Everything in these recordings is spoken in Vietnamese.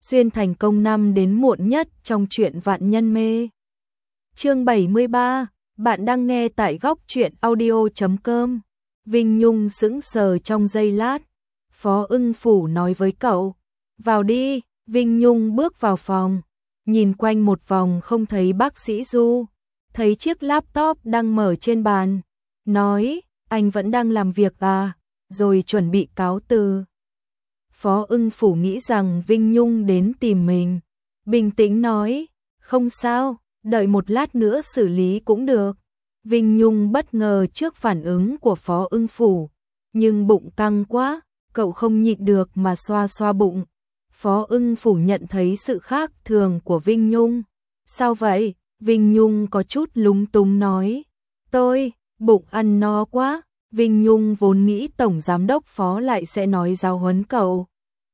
xuyên thành công năm đến muộn nhất trong truyện Vạn Nhân Mê. Chương 73, bạn đang nghe tại góc truyện audio.com. Vinh Nhung sững sờ trong giây lát. Phó Ưng Phủ nói với cậu, vào đi. Vinh Nhung bước vào phòng, nhìn quanh một vòng không thấy bác sĩ Du, thấy chiếc laptop đang mở trên bàn, nói, anh vẫn đang làm việc à, rồi chuẩn bị cáo từ. Phó Ưng Phủ nghĩ rằng Vinh Nhung đến tìm mình, bình tĩnh nói, không sao, đợi một lát nữa xử lý cũng được. Vinh Nhung bất ngờ trước phản ứng của Phó Ưng Phủ, nhưng bụng căng quá, cậu không nhịn được mà xoa xoa bụng. Phó Ưng Phủ nhận thấy sự khác thường của Vinh Nhung. Sao vậy? Vinh Nhung có chút lúng túng nói. Tôi, bụng ăn no quá. Vinh Nhung vốn nghĩ Tổng Giám đốc Phó lại sẽ nói giáo huấn cậu.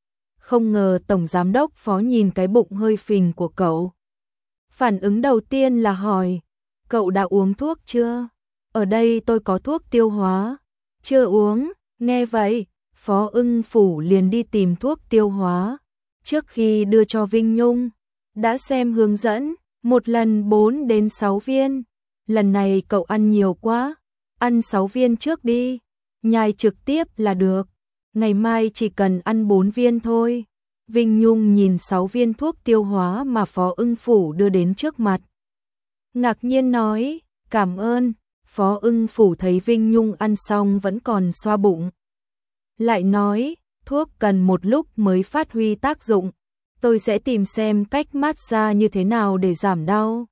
Không ngờ Tổng Giám đốc Phó nhìn cái bụng hơi phình của cậu. Phản ứng đầu tiên là hỏi, cậu đã uống thuốc chưa? Ở đây tôi có thuốc tiêu hóa. Chưa uống, nghe vậy, Phó Ưng Phủ liền đi tìm thuốc tiêu hóa. Trước khi đưa cho Vinh Nhung, đã xem hướng dẫn, một lần 4 đến 6 viên. Lần này cậu ăn nhiều quá, ăn 6 viên trước đi, nhai trực tiếp là được. Ngày mai chỉ cần ăn 4 viên thôi. Vinh Nhung nhìn 6 viên thuốc tiêu hóa mà Phó Ưng Phủ đưa đến trước mặt. Ngạc nhiên nói, cảm ơn. Phó Ưng Phủ thấy Vinh Nhung ăn xong vẫn còn xoa bụng. Lại nói, thuốc cần một lúc mới phát huy tác dụng. Tôi sẽ tìm xem cách massage như thế nào để giảm đau.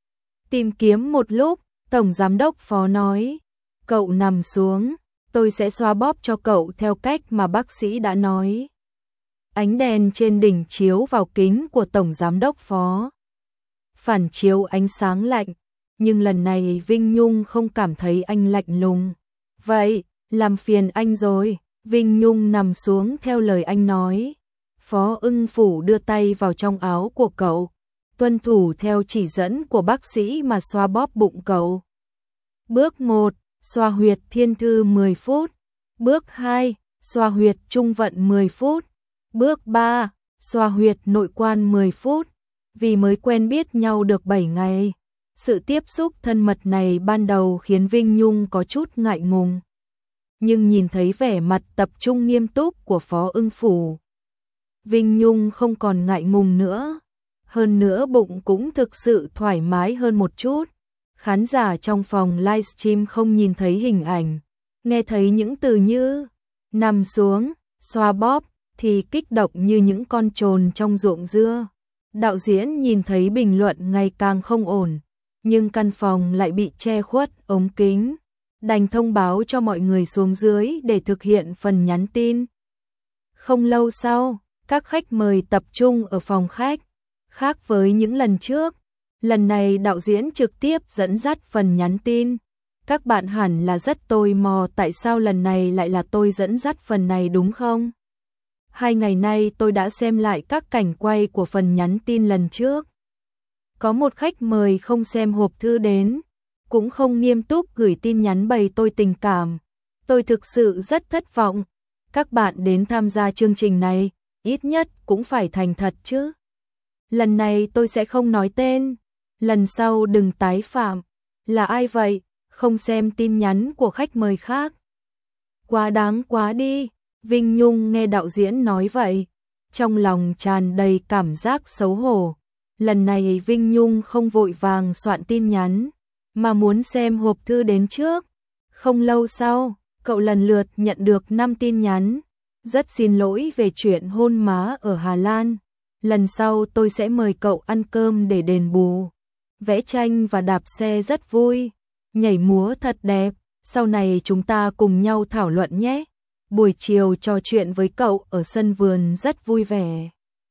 Tìm kiếm một lúc, Tổng Giám đốc Phó nói, cậu nằm xuống, tôi sẽ xoa bóp cho cậu theo cách mà bác sĩ đã nói. Ánh đèn trên đỉnh chiếu vào kính của Tổng Giám đốc Phó, phản chiếu ánh sáng lạnh, nhưng lần này Vinh Nhung không cảm thấy anh lạnh lùng. Vậy, làm phiền anh rồi. Vinh Nhung nằm xuống theo lời anh nói. Phó Ưng Phủ đưa tay vào trong áo của cậu, tuân thủ theo chỉ dẫn của bác sĩ mà xoa bóp bụng cậu. Bước 1, xoa huyệt thiên thư 10 phút. Bước 2, xoa huyệt trung vận 10 phút. Bước 3, xoa huyệt nội quan 10 phút. Vì mới quen biết nhau được 7 ngày, sự tiếp xúc thân mật này ban đầu khiến Vinh Nhung có chút ngại ngùng. Nhưng nhìn thấy vẻ mặt tập trung nghiêm túc của Phó Ưng Phủ, Vinh Nhung không còn ngại ngùng nữa. Hơn nữa bụng cũng thực sự thoải mái hơn một chút. Khán giả trong phòng livestream không nhìn thấy hình ảnh, nghe thấy những từ như nằm xuống, xoa bóp thì kích động như những con trồn trong ruộng dưa. Đạo diễn nhìn thấy bình luận ngày càng không ổn, nhưng căn phòng lại bị che khuất ống kính, đành thông báo cho mọi người xuống dưới để thực hiện phần nhắn tin. Không lâu sau, các khách mời tập trung ở phòng khách. Khác với những lần trước, lần này đạo diễn trực tiếp dẫn dắt phần nhắn tin. Các bạn hẳn là rất tò mò tại sao lần này lại là tôi dẫn dắt phần này đúng không? 2 ngày nay tôi đã xem lại các cảnh quay của phần nhắn tin lần trước. Có một khách mời không xem hộp thư đến, cũng không nghiêm túc gửi tin nhắn bày tôi tình cảm. Tôi thực sự rất thất vọng. Các bạn đến tham gia chương trình này, ít nhất cũng phải thành thật chứ. Lần này tôi sẽ không nói tên, lần sau đừng tái phạm. Là ai vậy? Không xem tin nhắn của khách mời khác. Quá đáng quá đi. Vinh Nhung nghe đạo diễn nói vậy, trong lòng tràn đầy cảm giác xấu hổ. Lần này Vinh Nhung không vội vàng soạn tin nhắn, mà muốn xem hộp thư đến trước. Không lâu sau, cậu lần lượt nhận được 5 tin nhắn. Rất xin lỗi về chuyện hôn má ở Hà Lan. Lần sau tôi sẽ mời cậu ăn cơm để đền bù. Vẽ tranh và đạp xe rất vui. Nhảy múa thật đẹp. Sau này chúng ta cùng nhau thảo luận nhé. Buổi chiều trò chuyện với cậu ở sân vườn rất vui vẻ.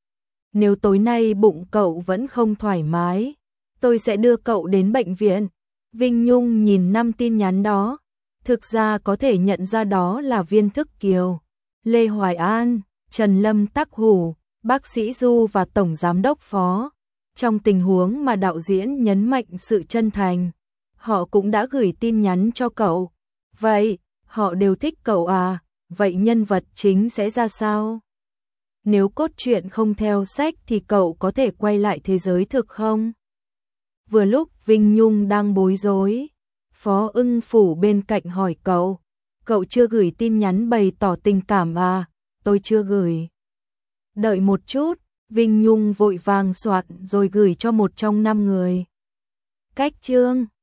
Nếu tối nay bụng cậu vẫn không thoải mái, tôi sẽ đưa cậu đến bệnh viện. Vinh Nhung nhìn 5 tin nhắn đó, thực ra có thể nhận ra đó là Viên Thức Kiều, Lê Hoài An, Trần Lâm Tắc Hủ, bác sĩ Du và Tổng Giám đốc Phó. Trong tình huống mà đạo diễn nhấn mạnh sự chân thành, họ cũng đã gửi tin nhắn cho cậu. Vậy, họ đều thích cậu à? Vậy nhân vật chính sẽ ra sao? Nếu cốt truyện không theo sách thì cậu có thể quay lại thế giới thực không? Vừa lúc Vinh Nhung đang bối rối, Phó Ưng Phủ bên cạnh hỏi cậu chưa gửi tin nhắn bày tỏ tình cảm à? Tôi chưa gửi. Đợi một chút, Vinh Nhung vội vàng soạn rồi gửi cho một trong 5 người. Cách chương